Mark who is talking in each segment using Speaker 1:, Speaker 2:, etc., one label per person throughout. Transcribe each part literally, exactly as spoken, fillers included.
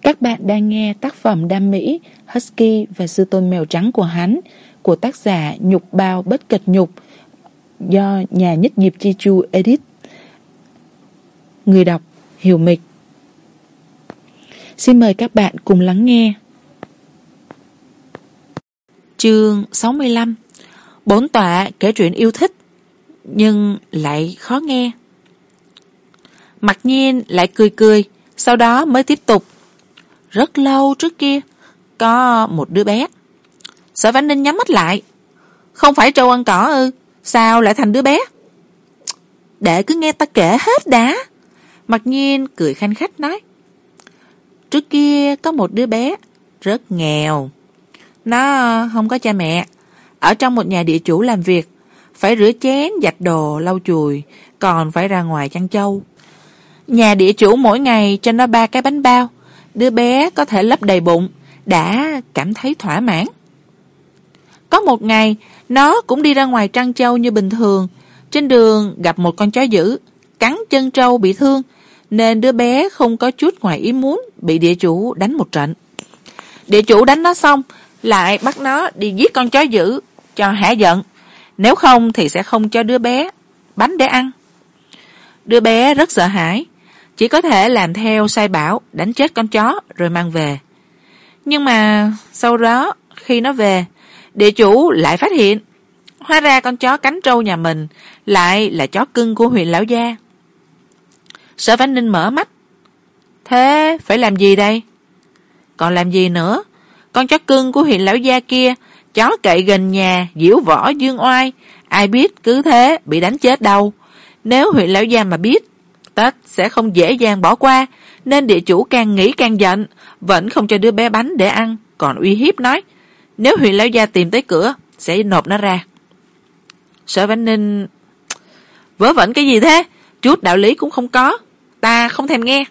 Speaker 1: Các bạn đang nghe tác phẩm đam mỹ Husky và sư tôn mèo trắng của hắn của tác giả Nhục Bao Bất Kịch Nhục do nhà nhất nghiệp Chi Chu edit. Người đọc Hiểu Mịch. Xin mời các bạn cùng lắng nghe. Chương sáu mươi lăm. Bổn tọa kể chuyện yêu thích nhưng lại khó nghe. Mặc nhiên lại cười cười, sau đó mới tiếp tục. Rất lâu trước kia có một đứa bé. Sở Vãn Ninh nhắm mắt lại. Không phải trâu ăn cỏ ư? Sao lại thành đứa bé? Để cứ nghe ta kể hết đã. Mặc nhiên cười khanh khách nói. Trước kia có một đứa bé rất nghèo. Nó không có cha mẹ, ở trong một nhà địa chủ làm việc, phải rửa chén, giặt đồ, lau chùi, còn phải ra ngoài chăn trâu. Nhà địa chủ mỗi ngày cho nó ba cái bánh bao, đứa bé có thể lấp đầy bụng, đã cảm thấy thỏa mãn. Có một ngày, nó cũng đi ra ngoài trăn trâu như bình thường, trên đường gặp một con chó dữ, cắn chân trâu bị thương, nên đứa bé không có chút ngoài ý muốn bị địa chủ đánh một trận. Địa chủ đánh nó xong, lại bắt nó đi giết con chó dữ cho hả giận, nếu không thì sẽ không cho đứa bé bánh để ăn. Đứa bé rất sợ hãi, chỉ có thể làm theo sai bảo, đánh chết con chó rồi mang về. Nhưng mà sau đó khi nó về, địa chủ lại phát hiện, hóa ra con chó cánh trâu nhà mình lại là chó cưng của Huyền lão gia. Sở Vãn Ninh mở mắt. Thế phải làm gì đây? Còn làm gì nữa? Con chó cưng của Huyền lão gia kia, chó cậy gần nhà, diễu võ dương oai, ai biết cứ thế bị đánh chết đâu. Nếu Huyền lão gia mà biết, tất sẽ không dễ dàng bỏ qua, nên địa chủ càng nghĩ càng giận, vẫn không cho đứa bé bánh để ăn, còn uy hiếp nói, nếu Huyền lão gia tìm tới cửa, sẽ nộp nó ra. Sở Vãn Ninh, vớ vẩn cái gì thế? Chút đạo lý cũng không có, ta không thèm nghe.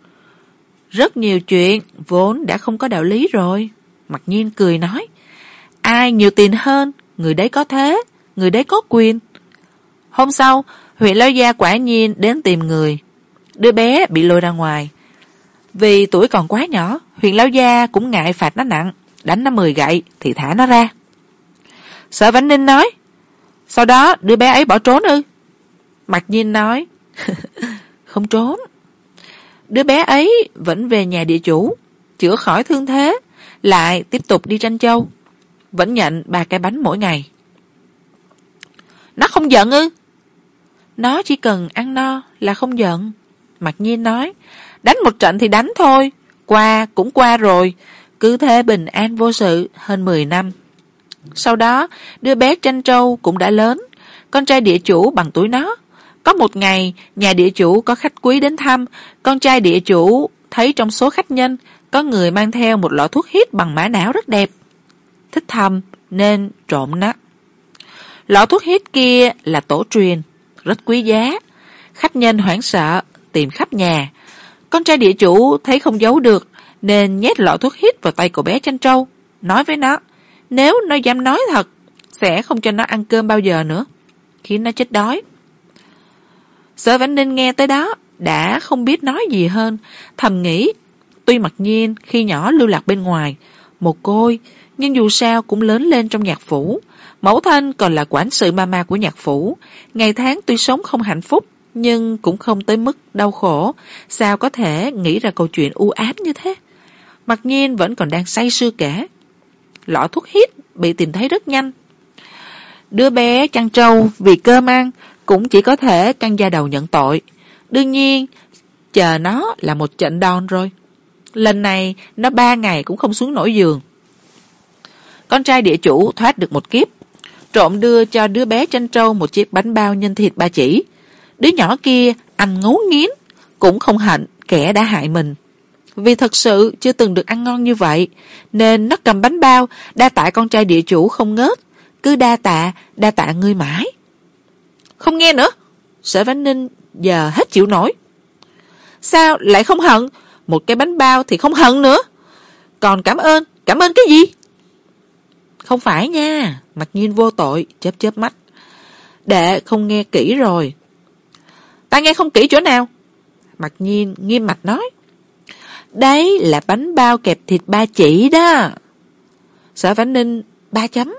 Speaker 1: Rất nhiều chuyện vốn đã không có đạo lý rồi. Mặc nhiên cười nói, ai nhiều tiền hơn, người đấy có thế, người đấy có quyền. Hôm sau, Huyền lão gia quả nhiên đến tìm người. Đứa bé bị lôi ra ngoài. Vì tuổi còn quá nhỏ, Huyền lão gia cũng ngại phạt nó nặng, đánh nó mười gậy thì thả nó ra. Sở Vãn Ninh nói, sau đó đứa bé ấy bỏ trốn ư? Mặc nhiên nói, không trốn. Đứa bé ấy vẫn về nhà địa chủ, chữa khỏi thương thế, lại tiếp tục đi tranh châu, vẫn nhận ba cái bánh mỗi ngày. Nó không giận ư? Nó chỉ cần ăn no là không giận. Mặc nhiên nói, đánh một trận thì đánh thôi, qua cũng qua rồi, cứ thế bình an vô sự hơn mười năm. Sau đó, đứa bé tranh trâu cũng đã lớn, con trai địa chủ bằng tuổi nó. Có một ngày, nhà địa chủ có khách quý đến thăm, con trai địa chủ thấy trong số khách nhân có người mang theo một lọ thuốc hít bằng mã não rất đẹp. Thích thầm nên trộm nó. Lọ thuốc hít kia là tổ truyền, rất quý giá. Khách nhân hoảng sợ, tìm khắp nhà. Con trai địa chủ thấy không giấu được, nên nhét lọ thuốc hít vào tay cậu bé tranh trâu, nói với nó, nếu nó dám nói thật, sẽ không cho nó ăn cơm bao giờ nữa, khiến nó chết đói. Sở Vãn Ninh nghe tới đó, đã không biết nói gì hơn, thầm nghĩ, tuy Mặc nhiên khi nhỏ lưu lạc bên ngoài, mồ côi, nhưng dù sao cũng lớn lên trong nhạc phủ, mẫu thân còn là quản sự mama của nhạc phủ, ngày tháng tuy sống không hạnh phúc, nhưng cũng không tới mức đau khổ, sao có thể nghĩ ra câu chuyện u ám như thế. Mặc nhiên vẫn còn đang say sưa kể. Lọ thuốc hít bị tìm thấy rất nhanh. Đứa bé chăn trâu vì cơm ăn cũng chỉ có thể căng da đầu nhận tội. Đương nhiên, chờ nó là một trận đòn rồi. Lần này, nó ba ngày cũng không xuống nổi giường. Con trai địa chủ thoát được một kiếp, trộm đưa cho đứa bé tranh trâu một chiếc bánh bao nhân thịt ba chỉ. Đứa nhỏ kia ăn ngấu nghiến, cũng không hận kẻ đã hại mình. Vì thật sự chưa từng được ăn ngon như vậy, nên nó cầm bánh bao, đa tạ con trai địa chủ không ngớt, cứ đa tạ, đa tạ ngươi mãi. Không nghe nữa, Sở Vãn Ninh giờ hết chịu nổi. Sao lại không hận? Một cái bánh bao thì không hận nữa. Còn cảm ơn, cảm ơn cái gì? Không phải nha, Mặc nhiên vô tội, chớp chớp mắt. Đệ không nghe kỹ rồi. Ta nghe không kỹ chỗ nào? Mặc nhiên nghiêm mặt nói. Đấy là bánh bao kẹp thịt ba chỉ đó. Sở Vãn Ninh ba chấm.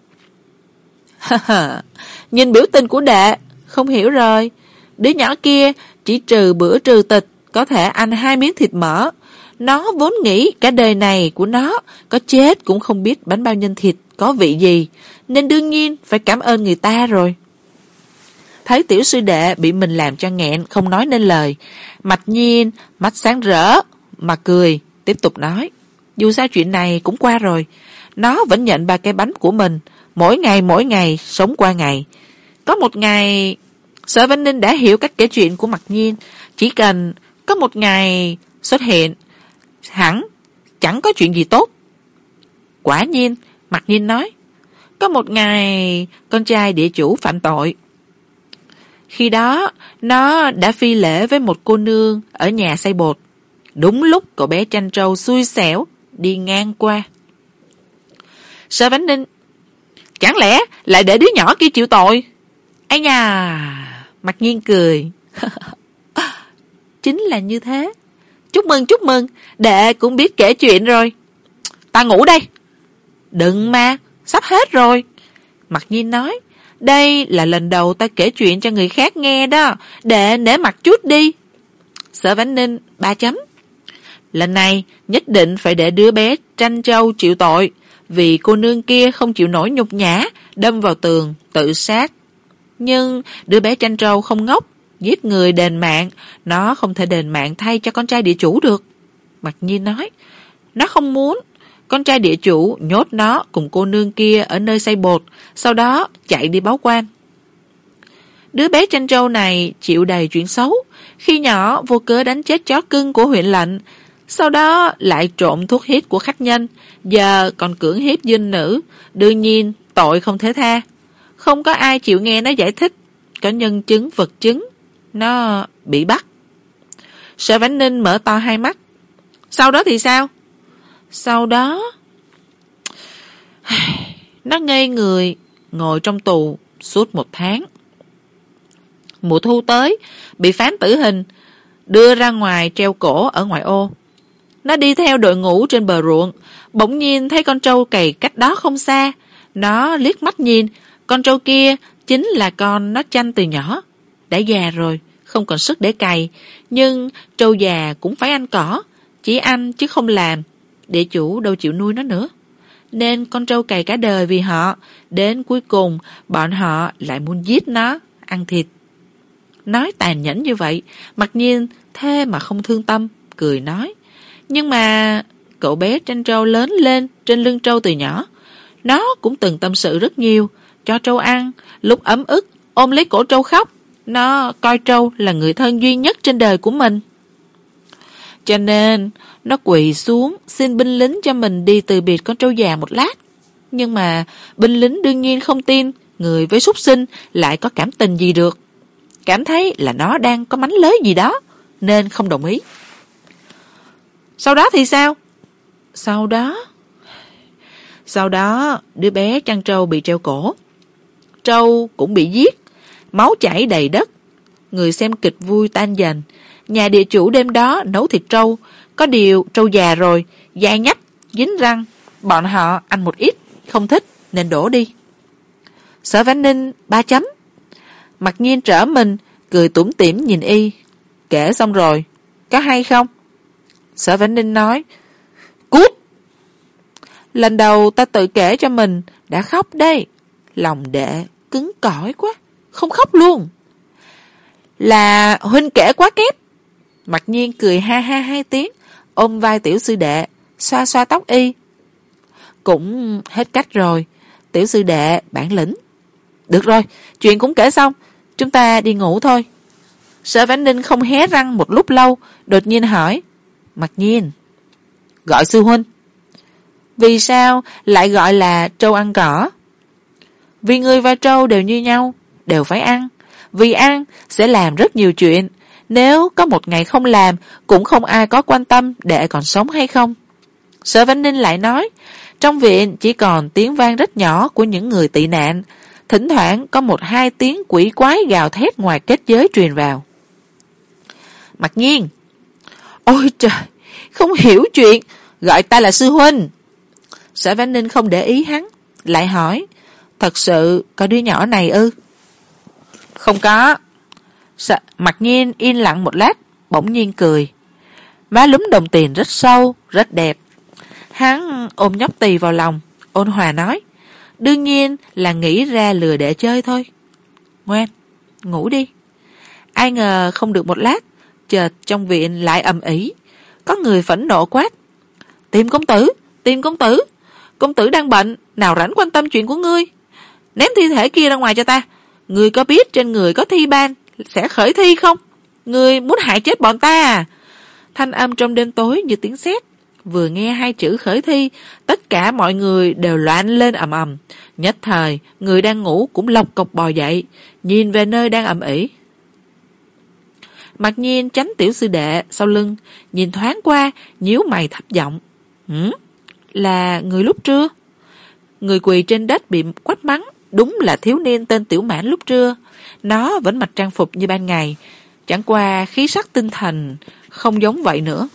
Speaker 1: Nhìn biểu tình của đệ, không hiểu rồi. Đứa nhỏ kia chỉ trừ bữa trừ tịch có thể ăn hai miếng thịt mỡ. Nó vốn nghĩ cả đời này của nó có chết cũng không biết bánh bao nhân thịt có vị gì, nên đương nhiên phải cảm ơn người ta rồi. Thấy tiểu sư đệ bị mình làm cho nghẹn không nói nên lời, Mạch Nhiên mắt sáng rỡ mà cười, tiếp tục nói. Dù sao chuyện này cũng qua rồi, nó vẫn nhận ba cái bánh của mình, mỗi ngày mỗi ngày sống qua ngày. Có một ngày, Sở Vãn Ninh đã hiểu cách kể chuyện của Mạch Nhiên. Chỉ cần có một ngày xuất hiện, hẳn chẳng có chuyện gì tốt. Quả nhiên, Mạch Nhiên nói, có một ngày con trai địa chủ phạm tội. Khi đó, nó đã phi lễ với một cô nương ở nhà xay bột. Đúng lúc cậu bé Tranh Trâu xui xẻo đi ngang qua. Sở Vãn Ninh, chẳng lẽ lại để đứa nhỏ kia chịu tội? Ây nha, Mạch Nhiên cười. Chính là như thế. Chúc mừng, chúc mừng, đệ cũng biết kể chuyện rồi. Ta ngủ đây. Đừng mà, sắp hết rồi. Mạch Nhiên nói, đây là lần đầu ta kể chuyện cho người khác nghe đó, đệ nể mặt chút đi. Sở Vãn Ninh ba chấm. Lần này nhất định phải để đứa bé Tranh Trâu chịu tội, vì cô nương kia không chịu nổi nhục nhã, đâm vào tường, tự sát. Nhưng đứa bé Tranh Trâu không ngốc, giết người đền mạng, nó không thể đền mạng thay cho con trai địa chủ được. Mạch Nhiên nói, nó không muốn. Con trai địa chủ nhốt nó cùng cô nương kia ở nơi xay bột, sau đó chạy đi báo quan. Đứa bé Tranh Trâu này chịu đầy chuyện xấu, khi nhỏ vô cớ đánh chết chó cưng của huyện lệnh, sau đó lại trộm thuốc hít của khách nhân, giờ còn cưỡng hiếp dinh nữ, đương nhiên tội không thể tha. Không có ai chịu nghe nó giải thích, có nhân chứng vật chứng, nó bị bắt. Sở Vãn Ninh mở to hai mắt. Sau đó thì sao? Sau đó nó ngây người ngồi trong tù suốt một tháng. Mùa thu tới, bị phán tử hình, đưa ra ngoài treo cổ ở ngoại ô. Nó đi theo đội ngũ trên bờ ruộng, bỗng nhiên thấy con trâu cày cách đó không xa. Nó liếc mắt nhìn, con trâu kia chính là con nó chăn từ nhỏ. Đã già rồi, không còn sức để cày, nhưng trâu già cũng phải ăn cỏ, chỉ ăn chứ không làm. Địa chủ đâu chịu nuôi nó nữa, nên con trâu cày cả đời vì họ, đến cuối cùng bọn họ lại muốn giết nó, ăn thịt. Nói tàn nhẫn như vậy, Mạch Nhiên thế mà không thương tâm, cười nói. Nhưng mà cậu bé Tranh Trâu lớn lên trên lưng trâu từ nhỏ, nó cũng từng tâm sự rất nhiều, cho trâu ăn, lúc ấm ức ôm lấy cổ trâu khóc. Nó coi trâu là người thân duy nhất trên đời của mình. Cho nên nó quỳ xuống xin binh lính cho mình đi từ biệt con trâu già một lát. Nhưng mà binh lính đương nhiên không tin người với súc sinh lại có cảm tình gì được, cảm thấy là nó đang có mánh lới gì đó, nên không đồng ý. Sau đó thì sao? Sau đó Sau đó đứa bé chăn trâu bị treo cổ, trâu cũng bị giết, máu chảy đầy đất. Người xem kịch vui tan dần. Nhà địa chủ đêm đó nấu thịt trâu, có điều trâu già rồi, dai nhách, dính răng. Bọn họ ăn một ít, không thích nên đổ đi. Sở Vãn Ninh ba chấm. Mạch Nhiên trở mình, cười tủm tỉm nhìn y. Kể xong rồi, có hay không? Sở Vãn Ninh nói, cút. Lần đầu ta tự kể cho mình đã khóc đây. Lòng đệ cứng cỏi quá, không khóc luôn. Là huynh kể quá kép. Mạch Nhiên cười ha ha hai tiếng, ôm vai tiểu sư đệ, xoa xoa tóc y. Cũng hết cách rồi, tiểu sư đệ bản lĩnh. Được rồi, chuyện cũng kể xong, chúng ta đi ngủ thôi. Sở Vãn Ninh không hé răng một lúc lâu, đột nhiên hỏi, Mạch Nhiên, gọi sư huynh. Vì sao lại gọi là trâu ăn cỏ? Vì người và trâu đều như nhau, đều phải ăn. Vì ăn sẽ làm rất nhiều chuyện. Nếu có một ngày không làm, cũng không ai có quan tâm đệ còn sống hay không. Sở Vãn Ninh lại nói, trong viện chỉ còn tiếng vang rất nhỏ của những người tị nạn. Thỉnh thoảng có một hai tiếng quỷ quái gào thét ngoài kết giới truyền vào. Mạch Nhiên, ôi trời, không hiểu chuyện, gọi ta là sư huynh. Sở Vãn Ninh không để ý hắn, lại hỏi, thật sự có đứa nhỏ này ư? Không có. Sợ, Mặc Nhiên yên lặng một lát, bỗng nhiên cười. Má lúm đồng tiền rất sâu, rất đẹp. Hắn ôm nhóc tỳ vào lòng, ôn hòa nói, đương nhiên là nghĩ ra lừa để chơi thôi. Ngoan, ngủ đi. Ai ngờ không được một lát, chợt trong viện lại ầm ĩ, có người phẫn nộ quát, tìm công tử, tìm công tử, công tử đang bệnh, nào rảnh quan tâm chuyện của ngươi. Ném thi thể kia ra ngoài cho ta. Ngươi có biết trên người có thi ban sẽ khởi thi không? Ngươi muốn hại chết bọn ta à? Thanh âm trong đêm tối như tiếng sét. Vừa nghe hai chữ khởi thi, tất cả mọi người đều loạn lên ầm ầm. Nhất thời, người đang ngủ cũng lộc cộc bò dậy, nhìn về nơi đang ầm ĩ. Mặc Nhiên tránh tiểu sư đệ sau lưng, nhìn thoáng qua, nhíu mày thấp giọng. Hử? Là người lúc trưa? Người quỳ trên đất bị quát mắng, đúng là thiếu niên tên Tiểu Mãn lúc trưa. Nó vẫn mặc trang phục như ban ngày, chẳng qua khí sắc tinh thần không giống vậy nữa.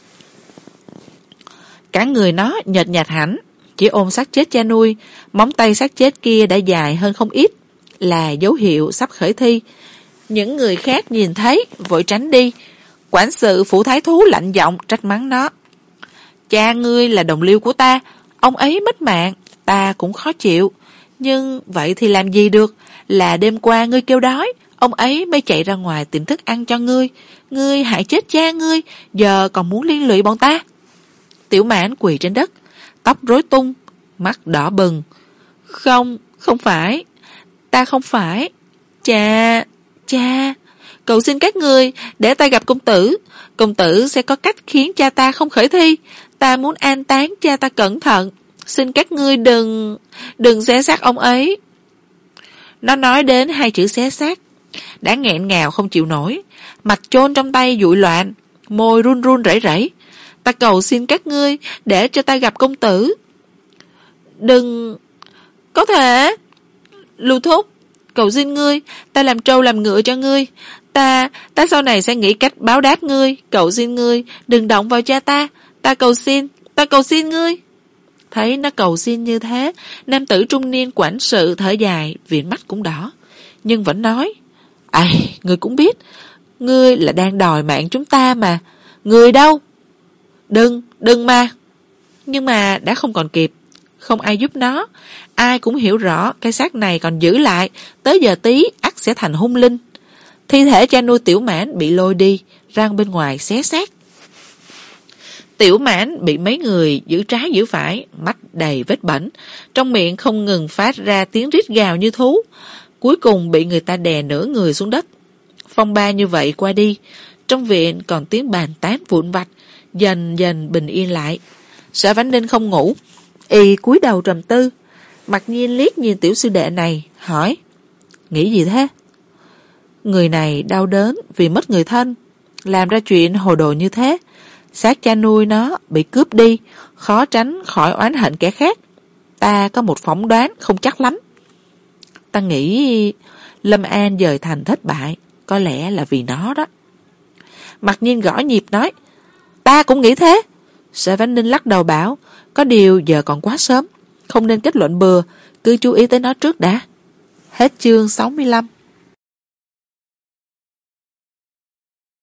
Speaker 1: Cả người nó nhợt nhạt hẳn, chỉ ôm xác chết cha nuôi, móng tay xác chết kia đã dài hơn không ít, là dấu hiệu sắp khởi thi. Những người khác nhìn thấy vội tránh đi. Quản sự phủ thái thú lạnh giọng trách mắng nó. Cha ngươi là đồng liêu của ta, ông ấy mất mạng, ta cũng khó chịu. Nhưng vậy thì làm gì được, là đêm qua ngươi kêu đói, ông ấy mới chạy ra ngoài tìm thức ăn cho ngươi. Ngươi hại chết cha ngươi, giờ còn muốn liên lụy bọn ta. Tiểu Mãn quỳ trên đất, tóc rối tung, mắt đỏ bừng. Không, không phải, ta không phải. Cha, cha, cầu xin các ngươi để ta gặp công tử. Công tử sẽ có cách khiến cha ta không khởi thi. Ta muốn an táng cha ta cẩn thận. Xin các ngươi đừng, đừng xé xác ông ấy. Nó nói đến hai chữ xé xác, đã nghẹn ngào không chịu nổi, mặt chôn trong tay dụi loạn, môi run run rẩy rẩy. Ta cầu xin các ngươi để cho ta gặp công tử. Đừng, có thể. Lưu Thúc, cầu xin ngươi, ta làm trâu làm ngựa cho ngươi. Ta, ta sau này sẽ nghĩ cách báo đáp ngươi. Cầu xin ngươi, đừng động vào cha ta. Ta cầu xin, ta cầu xin ngươi. Thấy nó cầu xin như thế, nam tử trung niên quản sự thở dài, viền mắt cũng đỏ. Nhưng vẫn nói, ai, ngươi cũng biết, ngươi là đang đòi mạng chúng ta mà. Ngươi đâu? Đừng, đừng mà. Nhưng mà đã không còn kịp. Không ai giúp nó. Ai cũng hiểu rõ cái xác này còn giữ lại, tới giờ tí ắt sẽ thành hung linh. Thi thể cha nuôi Tiểu Mãn bị lôi đi, ra bên ngoài xé xác. Tiểu Mãn bị mấy người giữ trái giữ phải, mắt đầy vết bẩn, trong miệng không ngừng phát ra tiếng rít gào như thú. Cuối cùng bị người ta đè nửa người xuống đất. Phong ba như vậy qua đi, trong viện còn tiếng bàn tán vụn vặt, dần dần bình yên lại. Sở Vãn Ninh không ngủ, y cúi đầu trầm tư. Mặc Nhiên liếc nhìn tiểu sư đệ này, hỏi, nghĩ gì thế? Người này đau đớn vì mất người thân, làm ra chuyện hồ đồ như thế. Xác cha nuôi nó bị cướp đi, khó tránh khỏi oán hận kẻ khác. Ta có một phỏng đoán không chắc lắm. Ta nghĩ Lâm An dời thành thất bại, có lẽ là vì nó đó. Mặc Nhiên gõ nhịp nói, ta cũng nghĩ thế. Sở Vãn Ninh lắc đầu bảo, có điều giờ còn quá sớm, không nên kết luận bừa, cứ chú ý tới nó trước đã. Hết chương sáu mươi lăm.